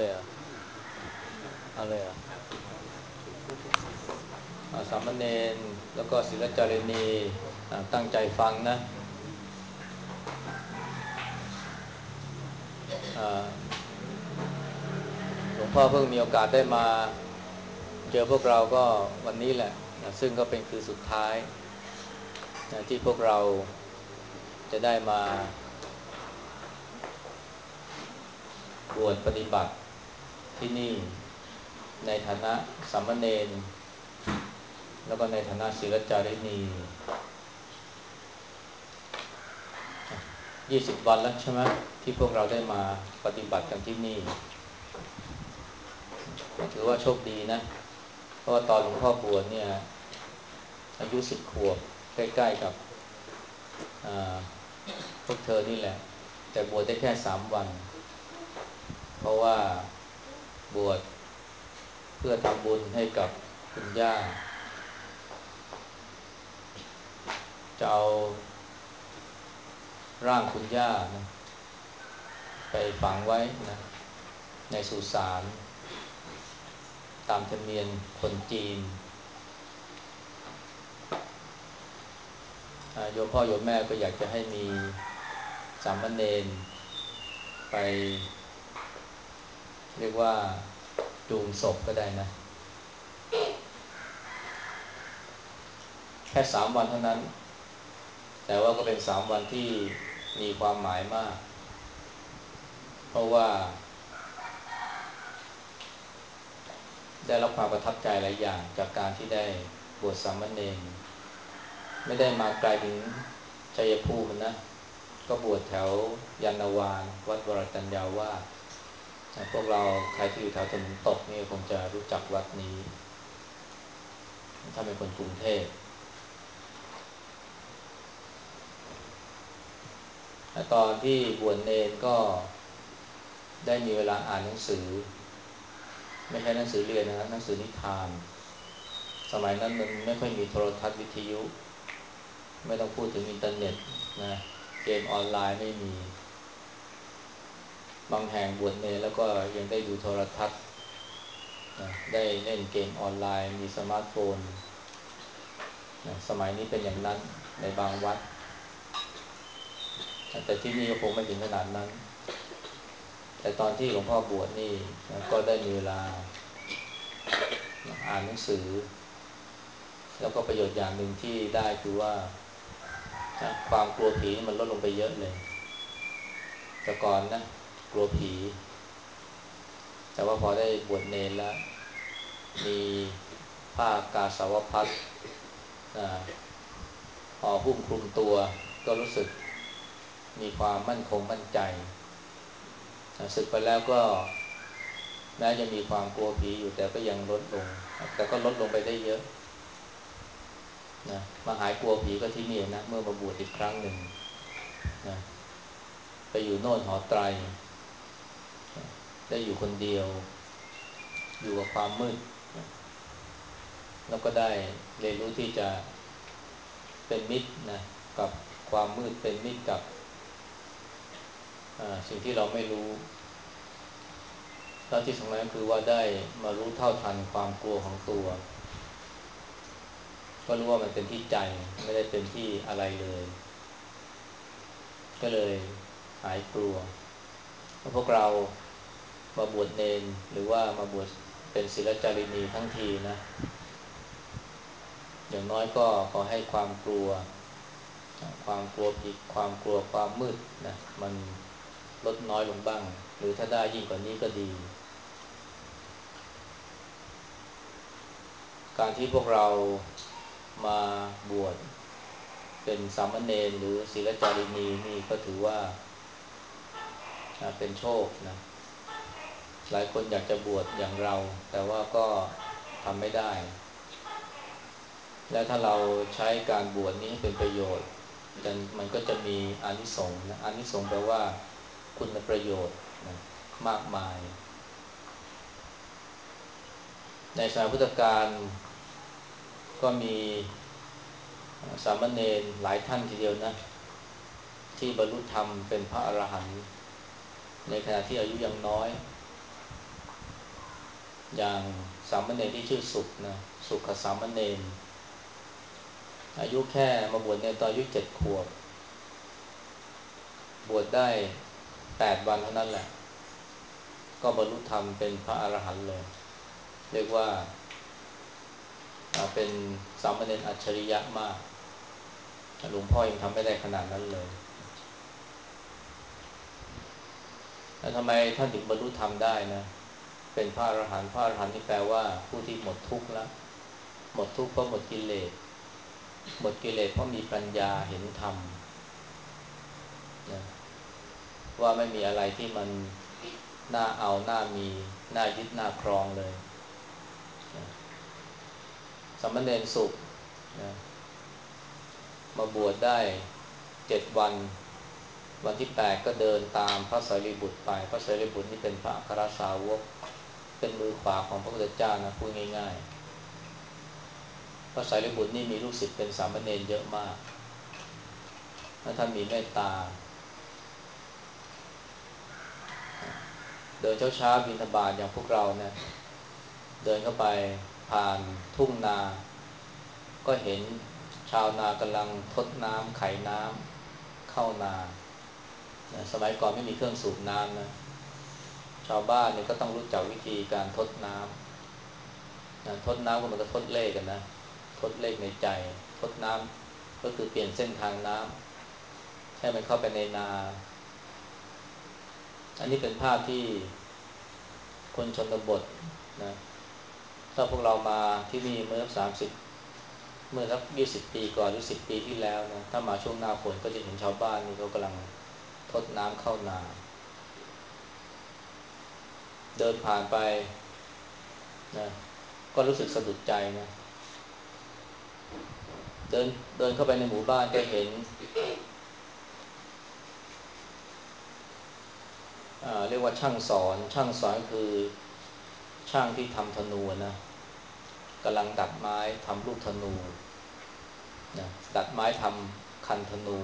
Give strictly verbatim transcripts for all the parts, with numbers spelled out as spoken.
เลยเหรอ่ะเอาเลยเหรอ่ะอ่าสามเณรแล้วก็ศิลจารณีอ่าตั้งใจฟังนะอ่าหลวงพ่อเพิ่งมีโอกาสได้มาเจอพวกเราก็วันนี้แหละนะซึ่งก็เป็นคืนสุดท้ายนะที่พวกเราจะได้มาบวชปฏิบัติที่นี่ในฐานะสามเณรแล้วก็ในฐานะศิลจารณียี่สิบวันแล้วใช่ไหมที่พวกเราได้มาปฏิบัติกันที่นี่ถือว่าโชคดีนะเพราะว่าตอนหลวงพ่อบวชเนี่ยอายุสิบขวบใกล้ๆกับพวกเธอนี่แหละแต่บวชได้แค่สามวันเพราะว่าบวชเพื่อทำบุญให้กับคุณย่าจะเอาร่างคุณย่านะไปฝังไว้นะในสุสานตามธรรมเนียมคนจีนโยมพ่อโยมแม่ก็อยากจะให้มีสามเณรไปเรียกว่าจูงศพก็ได้นะแค่สามวันเท่านั้นแต่ว่าก็เป็นสามวันที่มีความหมายมากเพราะว่าได้รับความประทับใจหลายอย่างจากการที่ได้บวชสามเณรไม่ได้มาไกลถึงชัยภูมินะก็บวชแถวยานนาวาวัดวรตัญญาวาสพวกเราใครที่อยู่แถวตะวันตกนี่คงจะรู้จักวัดนี้ถ้าเป็นคนกรุงเทพตอนที่บวชเนรก็ได้มีเวลาอ่านหนังสือไม่ใช่หนังสือเรียนนะหนังสือนิทานสมัยนั้นมันไม่ค่อยมีโทรทัศน์วิทยุไม่ต้องพูดถึงอินเทอร์เน็ตนะเกมออนไลน์ไม่มีบางแห่งบวชเนรแล้วก็ยังได้ดูโทรทัศน์นะได้เล่นเกมออนไลน์มีสมาร์ทโฟนนะสมัยนี้เป็นอย่างนั้นในบางวัดแต่ที่นี่ก็คงไม่ถึงขนาดนั้นแต่ตอนที่หลวงพ่อบวชนี่นะก็ได้มีเวลาอ่านหนังสือแล้วก็ประโยชน์อย่างหนึ่งที่ได้คือว่าความกลัวผีมันลดลงไปเยอะเลยแต่ก่อนนะกลัวผีแต่ว่าพอได้บวชเนรแล้วมีผ้ากาสาวพัสต์ห่อหุ้มคลุมตัวก็รู้สึกมีความมั่นคงมั่นใจสึกไปแล้วก็แม้จะมีความกลัวผีอยู่แต่ก็ยังลดลงแต่ก็ลดลงไปได้เยอะนะมาหายกลัวผีก็ที่นี่นะเมื่อมาบวชอีกครั้งหนึ่งนะไปอยู่โน่นหอไตรได้อยู่คนเดียวอยู่กับความมืดนะแล้วก็ได้เรียนรู้ที่จะเป็นมิตรนะกับความมืดเป็นมิตรกับสิ่งที่เราไม่รู้แล้วที่สำคัญก็คือว่าได้มารู้เท่าทันความกลัวของตัวก็รู้ว่ามันเป็นที่ใจไม่ได้เป็นที่อะไรเลยก็เลยหายกลัวพวกเรามาบวชเนรหรือว่ามาบวชเป็นศิลจารินีทั้งทีนะอย่างน้อยก็ขอให้ความกลัวความกลัวผิดความกลัวความมืดนะมันลดน้อยลงบ้างหรือถ้าได้ยิ่งกว่านี้ก็ดีการที่พวกเรามาบวชเป็นสามเณรหรือศิลจารินีนี่ก็ถือว่าเป็นโชคนะหลายคนอยากจะบวชอย่างเราแต่ว่าก็ทำไม่ได้และถ้าเราใช้การบวชนี้ให้เป็นประโยชน์มันก็จะมีอานิสงส์นะอานิสงส์แปลว่าคุณประโยชน์นะมากมายในสมัยพุทธกาลก็มีสามเณรหลายท่านทีเดียวนะที่บรรลุธรรมเป็นพระอรหันต์ในขณะที่อายุยังน้อยอย่างสามเณรที่ชื่อสุขนะสุขสามเณรอายุแค่มาบวชเนี่ยตอนอายุเจ็ดขวบบวชได้แปดวันเท่านั้นแหละก็บรรลุธรรมเป็นพระอรหันต์เลยเรียกว่าเป็นสามเณรอัจฉริยะมากหลวงพ่อยังทำไม่ได้ขนาดนั้นเลยแล้วทำไมท่านถึงบรรลุธรรมได้นะเป็นพระอรหันต์พระอรหันต์นี่แปลว่าผู้ที่หมดทุกข์แล้วหมดทุกข์เพราะหมดกิเลสหมดกิเลสเพราะมีปัญญาเห็นธรรมนะว่าไม่มีอะไรที่มันน่าเอาน่ามีน่ายึดน่าครองเลยนะสามเณรสุขนะมาบวชได้เจ็ดวันวันที่แปดก็เดินตามพระสารีบุตรไปพระสารีบุตรนี่เป็นพระอัครสาวกเป็นมือขวาของพระพุทธเจ้านะพูดง่ายๆพระสารีบุตรนี่มีลูกศิษย์เป็นสามเณรเยอะมากและท่านมีเมตตาเดินเช้าๆบิณฑบาตอย่างพวกเราเนี่ยเดินเข้าไปผ่านทุ่งนาก็เห็นชาวนากำลังทดน้ำไขน้ำเข้านานะสมัยก่อนไม่มีเครื่องสูบน้ำนะชาวบ้านเนี่ยก็ต้องรู้จักวิธีการทดน้ำนะทดน้ำก็เหมือนกับทดเลขกันนะทดเลขในใจทดน้ำก็คือเปลี่ยนเส้นทางน้ำให้มันเข้าไปในนาอันนี้เป็นภาพที่คนชนบทนะถ้าพวกเรามาที่นี่เมื่อสามสิบเมื่อสักยี่สิบปีก่อนหรือสิบปีที่แล้วนะถ้ามาช่วงหน้าฝนก็จะเห็นชาวบ้านนี่เขากำลังทดน้ำเข้านาเดินผ่านไปนะก็รู้สึกสะดุดใจนะเดินเดินเข้าไปในหมู่บ้านก็เห็นอ่าเรียกว่าช่างสอนช่างสอนคือช่างที่ทำธนูนะกำลังดัดไม้ทำลูกธนูนะดัดไม้ทำคันธนู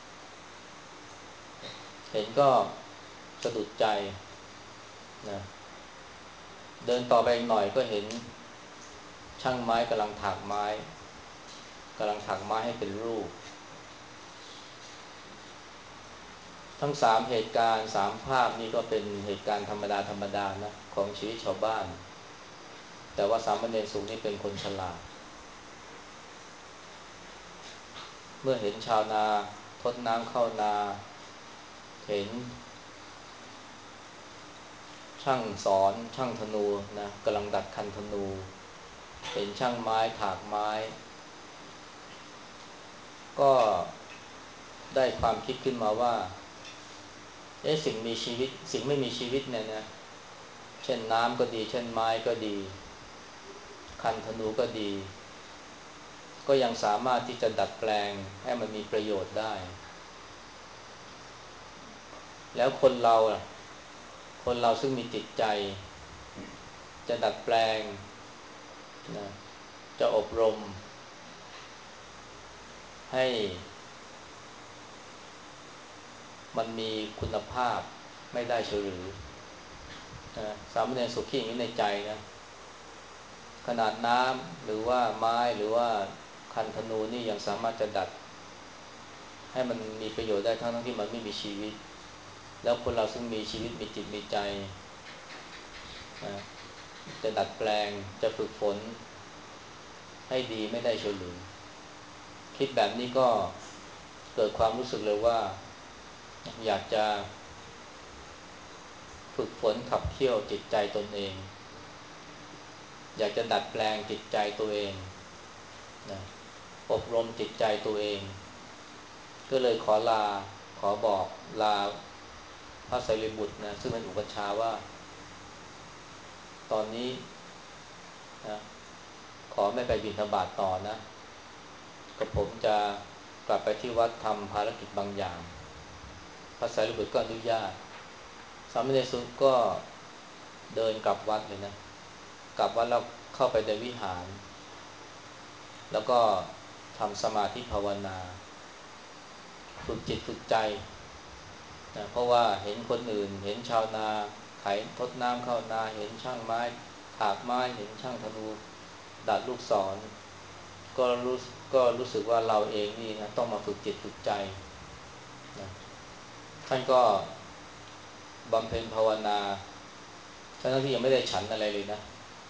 เห็นก็สะดุดใจนะเดินต่อไปอีกหน่อยก็เห็นช่างไม้กำลังถากไม้กำลังถักไม้ให้เป็นรูปทั้งสามเหตุการณ์สามภาพนี่ก็เป็นเหตุการณ์ธรรมดาธรรมดานะของชีวิตชาวบ้านแต่ว่าสามเณรสุขนี่เป็นคนฉลาดเมื่อเห็นชาวนาทดน้ำเข้านาเห็นช่างสอนช่างธนูนะกำลังดัดคันธนูเห็นช่างไม้ถากไม้ก็ได้ความคิดขึ้นมาว่าเอ๊ะสิ่งมีชีวิตสิ่งไม่มีชีวิตเนี่ยนะเช่นน้ำก็ดีเช่นไม้ก็ดีคันธนูก็ดีก็ยังสามารถที่จะดัดแปลงให้มันมีประโยชน์ได้แล้วคนเราอ่ะคนเราซึ่งมีจิตใจจะดัดแปลงนะจะอบรมให้มันมีคุณภาพไม่ได้เฉยหรือนะสามเณรสุขขี้อย่างนี้ในใจนะขนาดน้ำหรือว่าไม้หรือว่าคันธนูนี่ยังสามารถจะดัดให้มันมีประโยชน์ได้ทั้งทั้งที่มันไม่มีชีวิตแล้วคนเราซึ่งมีชีวิตมีจิตมีใจนะจะดัดแปลงจะฝึกฝนให้ดีไม่ได้เฉยหรือคิดแบบนี้ก็เกิดความรู้สึกเลยว่าอยากจะฝึกฝนขับเคี่ยวจิตใจตนเองอยากจะดัดแปลงจิตใจตัวเองนะอบรมจิตใจตัวเองก็เลยขอลาขอบอกลาพระไตรปิฎกนะซึ่งเป็นอุปัชฌาย์ว่าตอนนี้นะขอไม่ไปบิณฑบาตต่อนะกับผมจะกลับไปที่วัดทำภารกิจบางอย่างพระไตรปิฎกก็อนุญาตสามเณรสุขก็เดินกลับวัดเลยนะกลับวัดแล้วเข้าไปในวิหารแล้วก็ทำสมาธิภาวนาฝึกจิตฝึกใจนะเพราะว่าเห็นคนอื่นเห็นชาวนาไถทดน้ำเข้านาเห็นช่างไม้ถากไม้เห็นช่างธนูดัดลูกศรก็รู้ก็รู้สึกว่าเราเองนี่นะต้องมาฝึกจิตฝึกใจนะท่านก็บำเพ็ญภาวนาทั้งที่ยังไม่ได้ฉันอะไรเลยนะ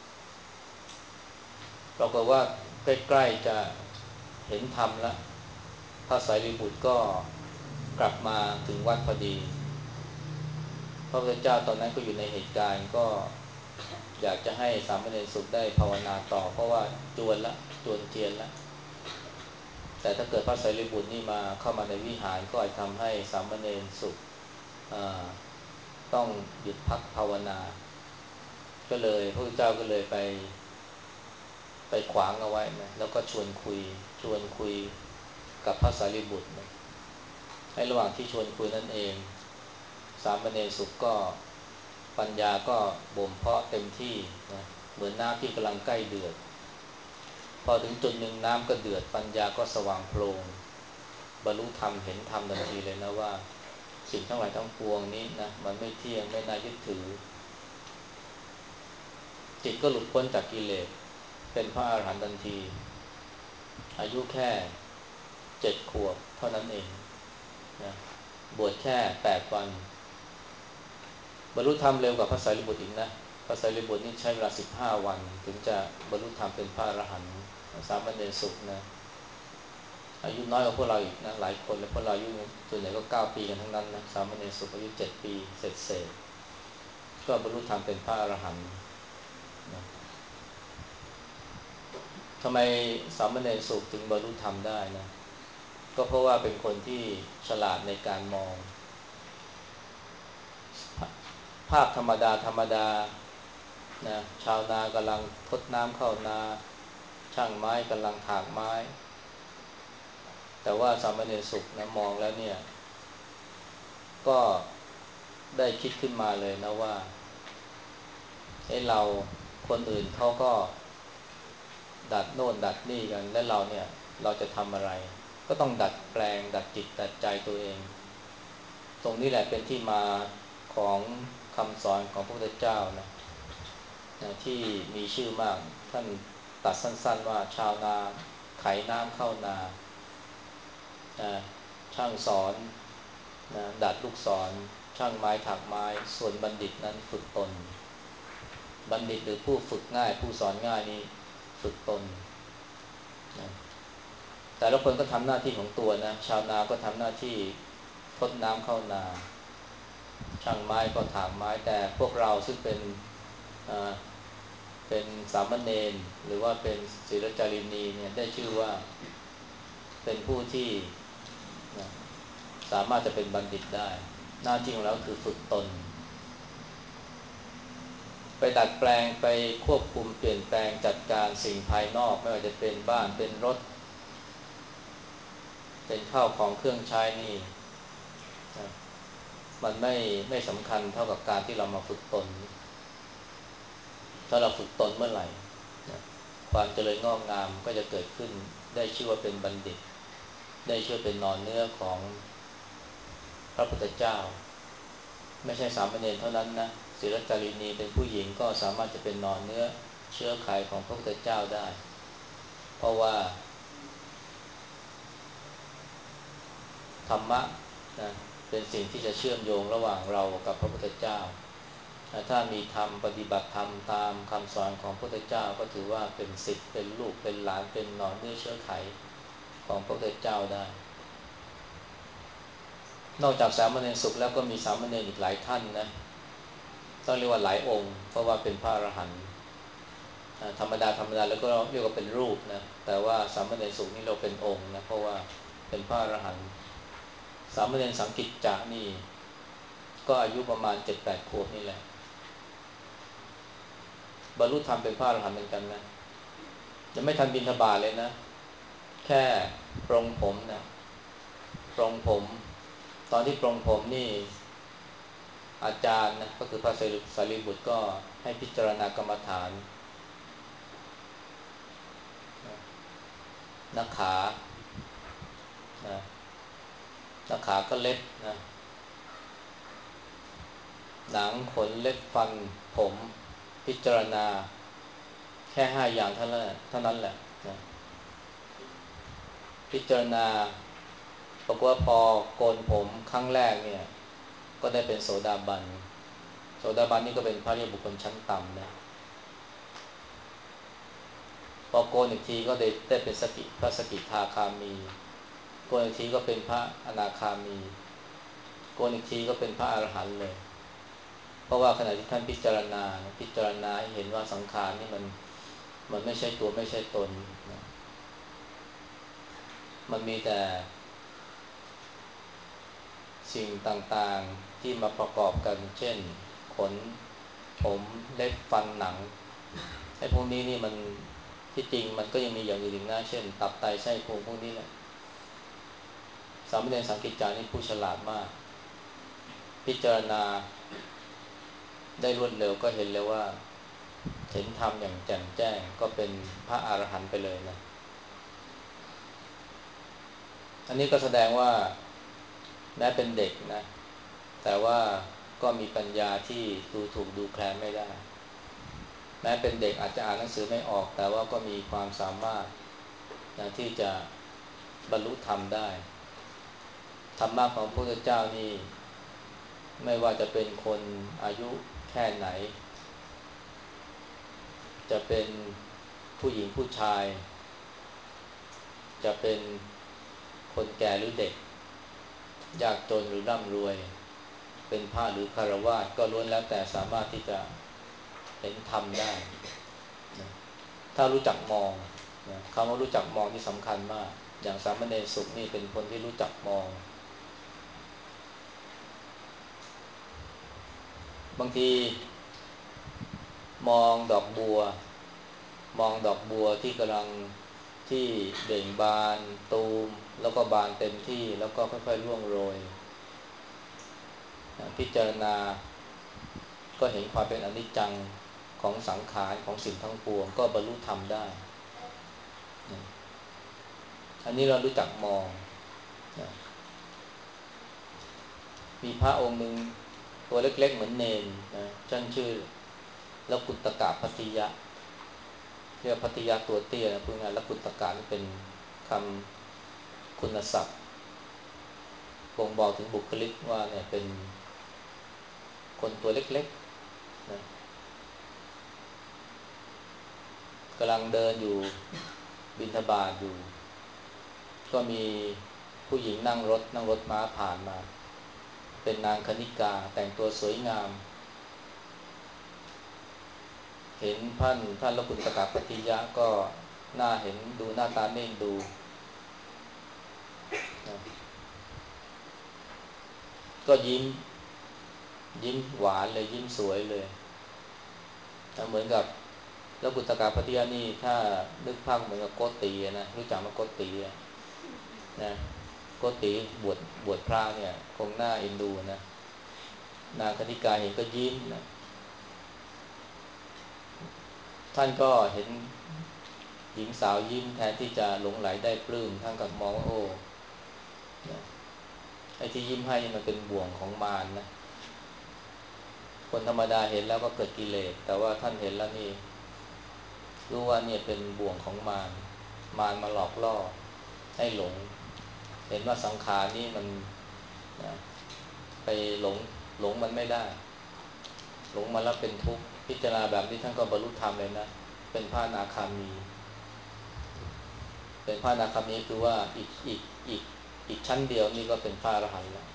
ปรากฏว่าใกล้ๆจะเห็นธรรมแล้วพระสารีบุตรก็กลับมาถึงวัดพอดีพระพุทธเจ้าตอนนั้นก็อยู่ในเหตุการณ์ก็อยากจะให้สามเณรสุขได้ภาวนาต่อเพราะว่าจวนละจวนเทียนละแต่ถ้าเกิดพระสารีบุตรนี่มาเข้ามาในวิหารก็อาจทำให้สามเณรสุขต้องหยุดพักภาวนาก็เลยพระพุทธเจ้าก็เลยไปไปขวางเอาไว้นะแล้วก็ชวนคุยชวนคุยกับพระสารีบุตรนะให้ระหว่างที่ชวนคุยนั่นเองสามเณรสุขก็ปัญญาก็บ่มเพาะเต็มที่นะเหมือนน้ำที่กำลังใกล้เดือดพอถึงจุดหนึ่งน้ำก็เดือดปัญญาก็สว่างโพลงบรรลุธรรมเห็นธรรมทันทีเลยนะว่าสิ่งทั้งหลายทั้งปวงนี้นะมันไม่เที่ยงไม่น่ายึดถือจิตก็หลุดพ้นจากกิเลสเป็นพระอรหันต์ทันทีอายุแค่เจ็ดขวบเท่านั้นเองนะบวชแค่แปดวันบรรลุธรรมเร็วกว่าพระสารีบุตรอีกนะพระสารีบุตรนี่ใช้เวลาสิบห้าวันถึงจะบรรลุธรรมเป็นพระอรหันต์สามเณรสุขนะอายุน้อยกว่าพวกเราอีกนะหลายคนเลยพวกเราอายุส่วนใหญ่ก็เก้าปีกันทั้งนั้นนะสามเณรสุขอายุเจ็ดปีเศษๆก็บรรลุธรรมเป็นพระอรหันต์นะทำไมสามเณรสุขถึงบรรลุธรรมได้นะก็เพราะว่าเป็นคนที่ฉลาดในการมองภาพธรรมดาธรรมดานะชาวนากำลังทดน้ำเข้านาช่างไม้กำลังถากไม้แต่ว่าสามเณรสุขนะมองแล้วเนี่ยก็ได้คิดขึ้นมาเลยนะว่าเอ้เราคนอื่นเขาก็ดัดโน่นดัดนี่กันและเราเนี่ยเราจะทำอะไรก็ต้องดัดแปลงดัดจิตดัดใจตัวเองตรงนี้แหละเป็นที่มาของคำสอนของพระพุทธเจ้านะนะที่มีชื่อมากท่านตัดสั้นๆว่าชาวนาไถน้ำเข้านานะช่างสอนนะดัดลูกศรช่างไม้ถักไม้ส่วนบัณฑิตนั้นฝึกตนบัณฑิตหรือผู้ฝึกง่ายผู้สอนง่ายนี่ฝึกตนนะแต่ละคนก็ทำหน้าที่ของตัวนะชาวนาก็ทำหน้าที่ทดน้ำเข้านาช่างไม้ก็ถากไม้แต่พวกเราซึ่งเป็นเป็นสามเณรหรือว่าเป็นศิรจารินีเนี่ยได้ชื่อว่าเป็นผู้ที่นะสามารถจะเป็นบัณฑิตได้หน้าที่ของเราคือฝึกตนไปดัดแปลงไปควบคุมเปลี่ยนแปลงจัดการสิ่งภายนอกไม่ว่าจะเป็นบ้านเป็นรถเป็นข้าวของเครื่องใช้นี่นะมันไม่ไม่สำคัญเท่ากับการที่เรามาฝึกตนถ้าเราฝึกตนเมื่อไหร่นะความเจริญงอกงามก็จะเกิดขึ้นได้ชื่อว่าเป็นบัณฑิตได้ชื่อเป็นนอนเนื้อของพระพุทธเจ้าไม่ใช่สามเณรเท่านั้นนะศิรจารินีเป็นผู้หญิงก็สามารถจะเป็นนอนเนื้อเชื้อไขของพระพุทธเจ้าได้เพราะว่าธรรมะนะเป็นสิ่งที่จะเชื่อมโยงระหว่างเรากับพระพุทธเจ้าถ้ามีธรรมปฏิบัติธรรมตามคำสอนของพระพุทธเจ้าก็ถือว่าเป็นศิษย์เป็นลูกเป็นหลานเป็นนอนเนื้อเชื้อไขของพระพุทธเจ้าได้นอกจากสามเณรสุขแล้วก็มีสามเณรอีกหลายท่านนะต้องเรียกว่าหลายองค์เพราะว่าเป็นพระอรหันต์ธรรมดาธรรมดาแล้วก็เรียกว่าเป็นรูปนะแต่ว่าสามเณรสุขนี่เราเป็นองค์นะเพราะว่าเป็นพระอรหันต์สามเณรสังกิจจะนี่ก็อายุประมาณ เจ็ดแปด ขวบนี่แหละบรรลุธรรมเป็นพระอรหันต์เหมือนกันนะยังไม่ทันบิณฑบาตเลยนะแค่ปรงผมนะปรงผมตอนที่ปรงผมนี่อาจารย์นะก็คือพระสารีบุตรก็ให้พิจารณากรรมฐานนักขานะนักขาก็เล็บนะหนังขนเล็บฟันผมพิจารณาแค่ห้าอย่างเท่านั้นเท่านั้นแหละนะพิจารณาบอกว่าพอโกนผมครั้งแรกเนี่ยก็ได้เป็นโสดาบันโสดาบันนี่ก็เป็นพระอริยบุคคลชั้นต่ำนะพอโกนอีกทีก็ได้ได้เป็นสกิพระสกิทาคามีโกนอีกทีก็เป็นพระอนาคามีโกนอีกทีก็เป็นพระอรหันต์เลยเพราะว่าขณะที่ท่านพิจารณาพิจารณาให้เห็นว่าสังขารนี่มันมันไม่ใช่ตัวไม่ใช่ตนนะมันมีแต่สิ่งต่างๆที่มาประกอบกันเช่นขนผมเล็บฟันหนังไอ้พวกนี้นี่มันที่จริงมันก็ยังมีอย่างอื่นอีกนะเช่นตับไตไส้พุงพวกนี้แหละสามเณรสังกิจจานี่ผู้ฉลาดมากพิจารณาได้รวดเร็วก็เห็นเลยว่าเห็นธรรมอย่างแจ่มแจ้งก็เป็นพระอรหันต์ไปเลยนะอันนี้ก็แสดงว่าแม้เป็นเด็กนะแต่ว่าก็มีปัญญาที่ดูถูกดูแคลนไม่ได้แม้เป็นเด็กอาจจะอ่านหนังสือไม่ออกแต่ว่าก็มีความสามารถนะที่จะบรรลุธรรมได้ธรรมะของพระพุทธเจ้านี่ไม่ว่าจะเป็นคนอายุแค่ไหนจะเป็นผู้หญิงผู้ชายจะเป็นคนแก่หรือเด็กยากจนหรือร่ำรวยเป็นพระหรือฆราวาสก็ล้วนแล้วแต่สามารถที่จะเห็นธรรมได้นะถ้ารู้จักมองนะคำว่ารู้จักมองนี่สำคัญมากอย่างสามเณรสุขนี่เป็นคนที่รู้จักมองบางทีมองดอกบัวมองดอกบัวที่กำลังที่เบ่งบานตูมแล้วก็บานเต็มที่แล้วก็ค่อยๆร่วงโรยพิจารณาก็เห็นความเป็นอนิจจังของสังขารของสิ่งทั้งปวงก็บรรลุธรรมได้อันนี้เรารู้จักมองมีพระองค์หนึ่งตัวเล็กๆเหมือนเนนนะท่านชื่อแล้วกุตตกะพัทธิยะเรียกพัทธิยะตัวเตี้ยนะพูดง่ายแล้วกุตตกะนี่เป็นคำคุณศัพท์บ่งบอกถึงบุคลิกว่าเนี่ยเป็นคนตัวเล็กๆนะกำลังเดินอยู่บิณฑบาตอยู่ก็มีผู้หญิงนั่งรถนั่งรถม้าผ่านมาเป็นนางคณิกาแต่งตัวสวยงามเห็นท่านท่านละกุตกะปฏิยะก็น่าเห็นดูหน้าตาเน่นดูนะก็ยิ้มยิ้มหวานเลยยิ้มสวยเลยเหมือนกับแล้วกุตกะปฏิยะนี่ถ้านึกภาพเหมือนกับโกตินะรู้จักมาโกตินะโกติบวชบวชพระเนี่ยคงหน้าเอ็นดูนะนางคณิกาเห็นก็ยิ้มนะท่านก็เห็นหญิงสาวยิ้มแทนที่จะหลงไหลได้ปลื้มท่านกับมองว่าโอ้ไอ้ที่ยิ้มให้มันเป็นบ่วงของมารนะคนธรรมดาเห็นแล้วก็เกิดกิเลสแต่ว่าท่านเห็นแล้วนี่รู้ว่าเนี่ยเป็นบ่วงของมารมารมาหลอกล่อให้หลงเห็นว่าสังขารนี่มันนะไปหลงหลงมันไม่ได้หลงมาแล้วเป็นทุกข์พิจารณาแบบนี้ท่านก็บรรลุธรรมเลยนะเป็นพระอนาคามีเป็นพระอนาคามีคือว่าอีกอีกอีกอีกชั้นเดียวนี่ก็เป็นพระอรหันต์แล้ว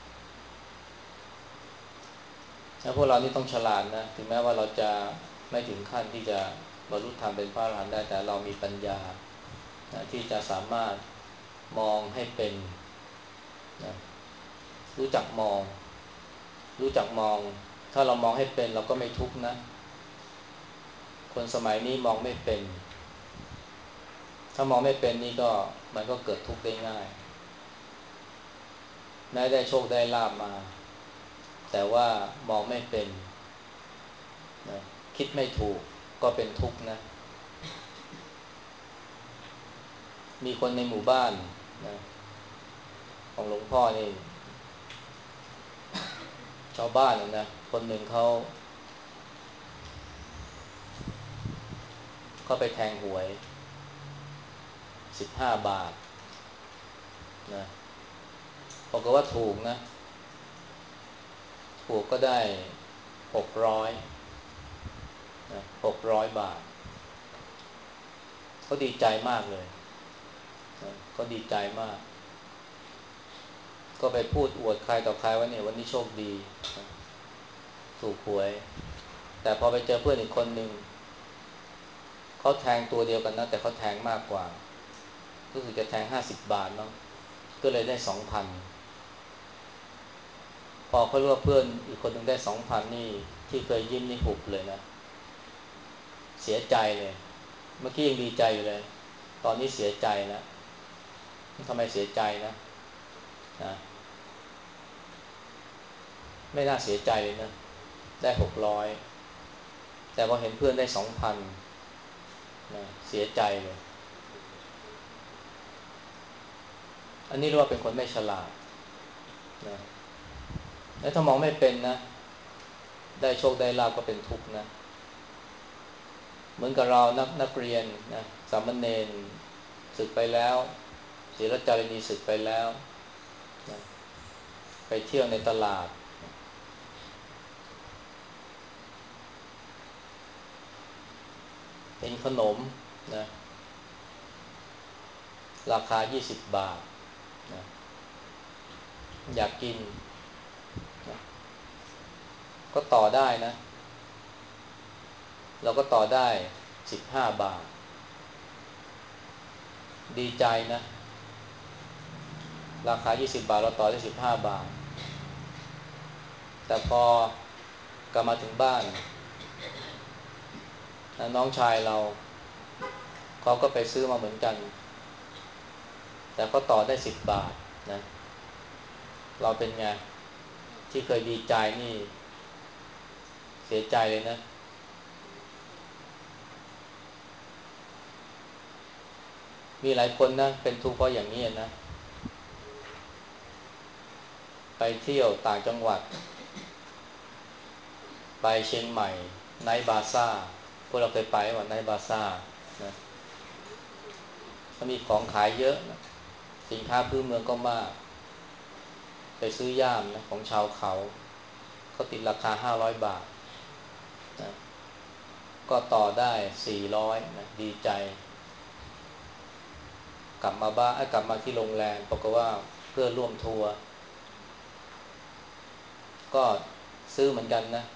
แล้วพวกเรานี่ต้องฉลาดนะถึงแม้ว่าเราจะไม่ถึงขั้นที่จะบรรลุธรรมเป็นพระอรหันต์ได้แต่เรามีปัญญานะที่จะสามารถมองให้เป็นนะรู้จักมองรู้จักมองถ้าเรามองให้เป็นเราก็ไม่ทุกข์นะคนสมัยนี้มองไม่เป็นถ้ามองไม่เป็นนี่ก็มันก็เกิดทุกข์ได้ง่ายแม้ได้โชคได้ลาภมาแต่ว่ามองไม่เป็นนะคิดไม่ถูกก็เป็นทุกข์นะมีคนในหมู่บ้านนะของหลวงพ่อนี่ชาวบ้านนะคนหนึ่งเขาก็ไปแทงหวยสิบห้าบาทนะบอกว่าถูกนะถูกก็ได้หกร้อยนะหกร้อยบาทเขาดีใจมากเลยนะเขาดีใจมากก็ไปพูดอวดใครต่อใครว่าเนี่ยวันนี้โชคดีนะถูกหวยแต่พอไปเจอเพื่อนอีกคนหนึ่งเขาแทงตัวเดียวกันนะแต่เขาแทงมากกว่ารู้สึกจะแทงห้าสิบบาทเนาะก็เลยได้สองพันพอเขารู้ว่าเพื่อนอีกคนหนึ่งได้สองพันนี่ที่เคยยิ้มนี่หุบเลยนะเสียใจเลยเมื่อกี้ยังดีใจอยู่เลยตอนนี้เสียใจแล้วทำไมเสียใจนะนะไม่น่าเสียใจเลยนะได้หกร้อยแต่พอเห็นเพื่อนได้สองพันนะเสียใจเลยอันนี้เรียกว่าเป็นคนไม่ฉลาดนะแล้วถ้ามองไม่เป็นนะได้โชคได้ลาภก็เป็นทุกข์นะเหมือนกับเรานักนักเรียนนะสามเณรศึกไปแล้วศีลจารณีศึกไปแล้วนะไปเที่ยวในตลาดเห็นขนมนะราคายี่สิบบาทนะอยากกินนะก็ต่อได้นะเราก็ต่อได้สิบห้าบาทดีใจนะราคายี่สิบบาทเราต่อได้สิบห้าบาทแต่พอกลับมาถึงบ้านน้องชายเราเขาก็ไปซื้อมาเหมือนกันแต่ก็ต่อได้สิบบาทนะเราเป็นไงที่เคยดีใจนี่เสียใจเลยนะมีหลายคนนะเป็นทุกข์เพราะอย่างนี้นะไปเที่ยวต่างจังหวัดไปเชียงใหม่ไนท์บาซ่าพวกเราเคยไปว่าไนท์บาซ่านะมันมีของขายเยอะนะสินค้าพื้นเมืองก็มากไปซื้อย่ามนะของชาวเขาเขาติดราคาห้าร้อยบาทนะก็ต่อได้สี่ร้อยนะดีใจกลับมาบ้านกลับมาที่โรงแรมปรากฏว่าเพื่อนร่วมทัวร์ก็ซื้อเหมือนกันนะ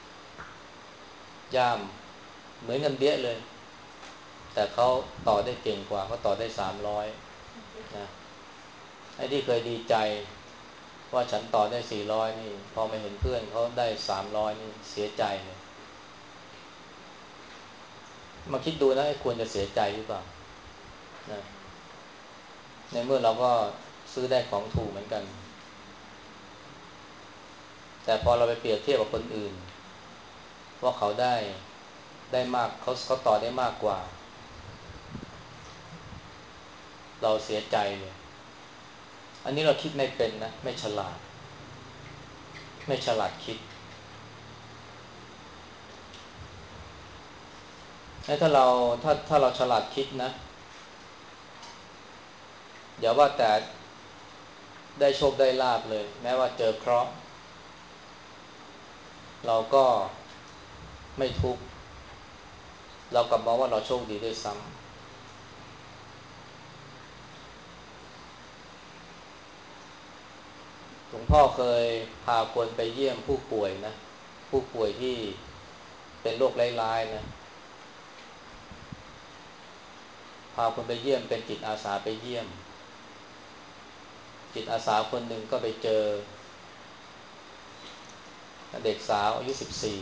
ย่ามเหมือนกันเดี้ยเลยแต่เขาต่อได้เก่งกว่าเขาต่อได้สามร้อยนะไอ้ที่เคยดีใจว่าฉันต่อได้สี่ร้อยนี่พอมาเห็นเพื่อนเขาได้สามร้อยนี่เสียใจเลยมาคิดดูนะควรจะเสียใจหรือเปล่านะในเมื่อเราก็ซื้อได้ของถูกเหมือนกันแต่พอเราไปเปรียบเทียบกับคนอื่นว่าเขาได้ได้มากเขาเขาต่อได้มากกว่าเราเสียใจเลยอันนี้เราคิดไม่เป็นนะไม่ฉลาดไม่ฉลาดคิดถ้าเราถ้าถ้าเราฉลาดคิดนะอย่าว่าแต่ได้โชคได้ลาภเลยแม้ว่าเจอเคราะห์เราก็ไม่ทุกข์เรากลับมาว่าเราโชคดีด้วยซ้ำหลวงพ่อเคยพาคนไปเยี่ยมผู้ป่วยนะผู้ป่วยที่เป็นโรคร้ายๆนะพาคนไปเยี่ยมเป็นจิตอาสาไปเยี่ยมจิตอาสาคนหนึ่งก็ไปเจอเด็กสาวอายุสิบสี่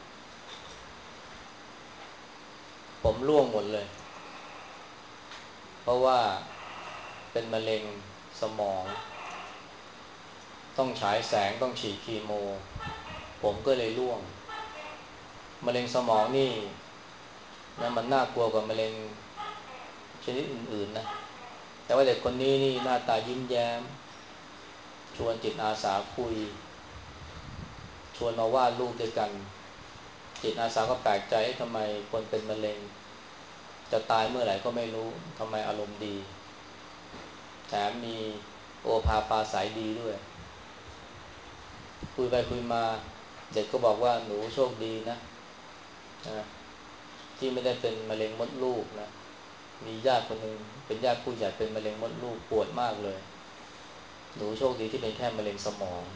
ผมร่วงหมดเลยเพราะว่าเป็นมะเร็งสมองต้องฉายแสงต้องฉีดคีโมผมก็เลยร่วงมะเร็งสมองนี่นะมันน่ากลัวกว่ามะเร็งชนิดอื่นๆนะแต่ว่าเด็กคนนี้นี่หน้าตายิ้มแย้มชวนจิตอาสาคุยชวนมาวาดรูปด้วยกันจิตอาสาก็แปลกใจทำไมคนเป็นมะเร็งจะตายเมื่อไหร่ก็ไม่รู้ทำไมอารมณ์ดีแถมมีโอภาปาสายดีด้วยคุยไปคุยมาเด็กก็บอกว่าหนูโชคดีนะนะที่ไม่ได้เป็นมะเร็งมดลูกนะมีญาติคนหนึ่งเป็นญาติผู้ใหญ่เป็นมะเร็งมดลูกปวดมากเลยหนูโชคดีที่เป็นแค่มะเร็งสมอง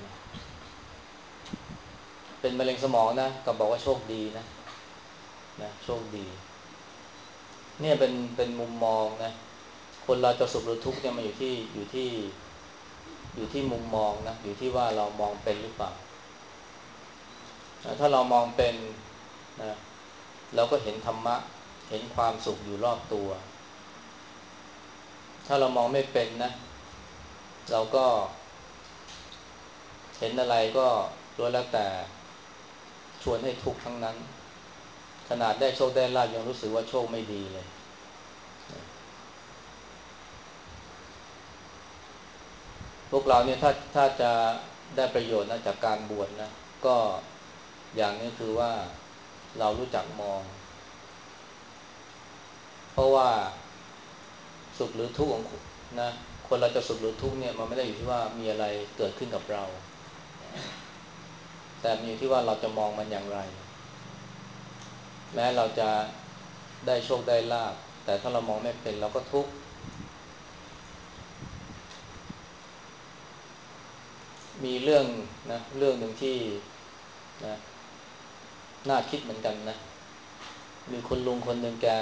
เป็นมะเร็งสมองนะก็บอกว่าโชคดีนะนะโชคดีเนี่ยเป็นเป็นมุมมองนะคนเราจะสุขหรือทุกข์เนี่ยมันอยู่ที่อยู่ที่อยู่ที่มุมมองนะอยู่ที่ว่าเรามองเป็นหรือเปล่าถ้าเรามองเป็นนะเราก็เห็นธรรมะเห็นความสุขอยู่รอบตัวถ้าเรามองไม่เป็นนะเราก็เห็นอะไรก็ล้วนแล้วแต่ชวนให้ทุกข์ทั้งนั้นขนาดได้โชคได้ลาภยังรู้สึกว่าโชคไม่ดีเลยพวกเราเนี่ยถ้าถ้าจะได้ประโยชน์นะจากการบวชนะก็อย่างนี้คือว่าเรารู้จักมองเพราะว่าสุขหรือทุกข์ของนะคนเราจะสุขหรือทุกข์เนี่ยมันไม่ได้อยู่ที่ว่ามีอะไรเกิดขึ้นกับเราแต่มีอยู่ที่ว่าเราจะมองมันอย่างไรแม้เราจะได้โชคได้ลาภแต่ถ้าเรามองไม่เป็นเราก็ทุกข์มีเรื่องนะเรื่องหนึ่งที่นะน่าคิดเหมือนกันนะมีคุณลุงคนหนึ่งแก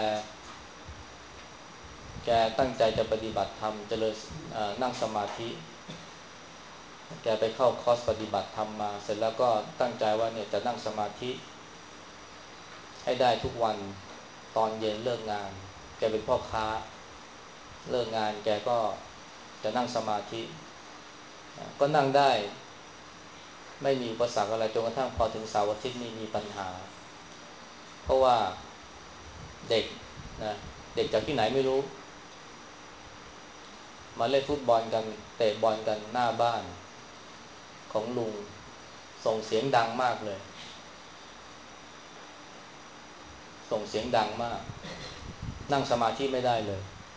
แกตั้งใจจะปฏิบัติธรรมเจริญนั่งสมาธิแกไปเข้าคอร์สปฏิบัติธรรมมาเสร็จแล้วก็ตั้งใจว่าเนี่ยจะนั่งสมาธิให้ได้ทุกวันตอนเย็นเลิกงานแกเป็นพ่อค้าเลิกงานแกก็จะนั่งสมาธิก็นั่งได้ไม่มีอุปสรรคอะไรจนกระทั่งพอถึงเสาร์อาทิตย์นี่มีปัญหาเพราะว่าเด็กนะเด็กจากที่ไหนไม่รู้มาเล่นฟุตบอลกันเตะบอลกันหน้าบ้านของลุงส่งเสียงดังมากเลยส่งเสียงดังมากนั่งสมาธิไม่ได้เลย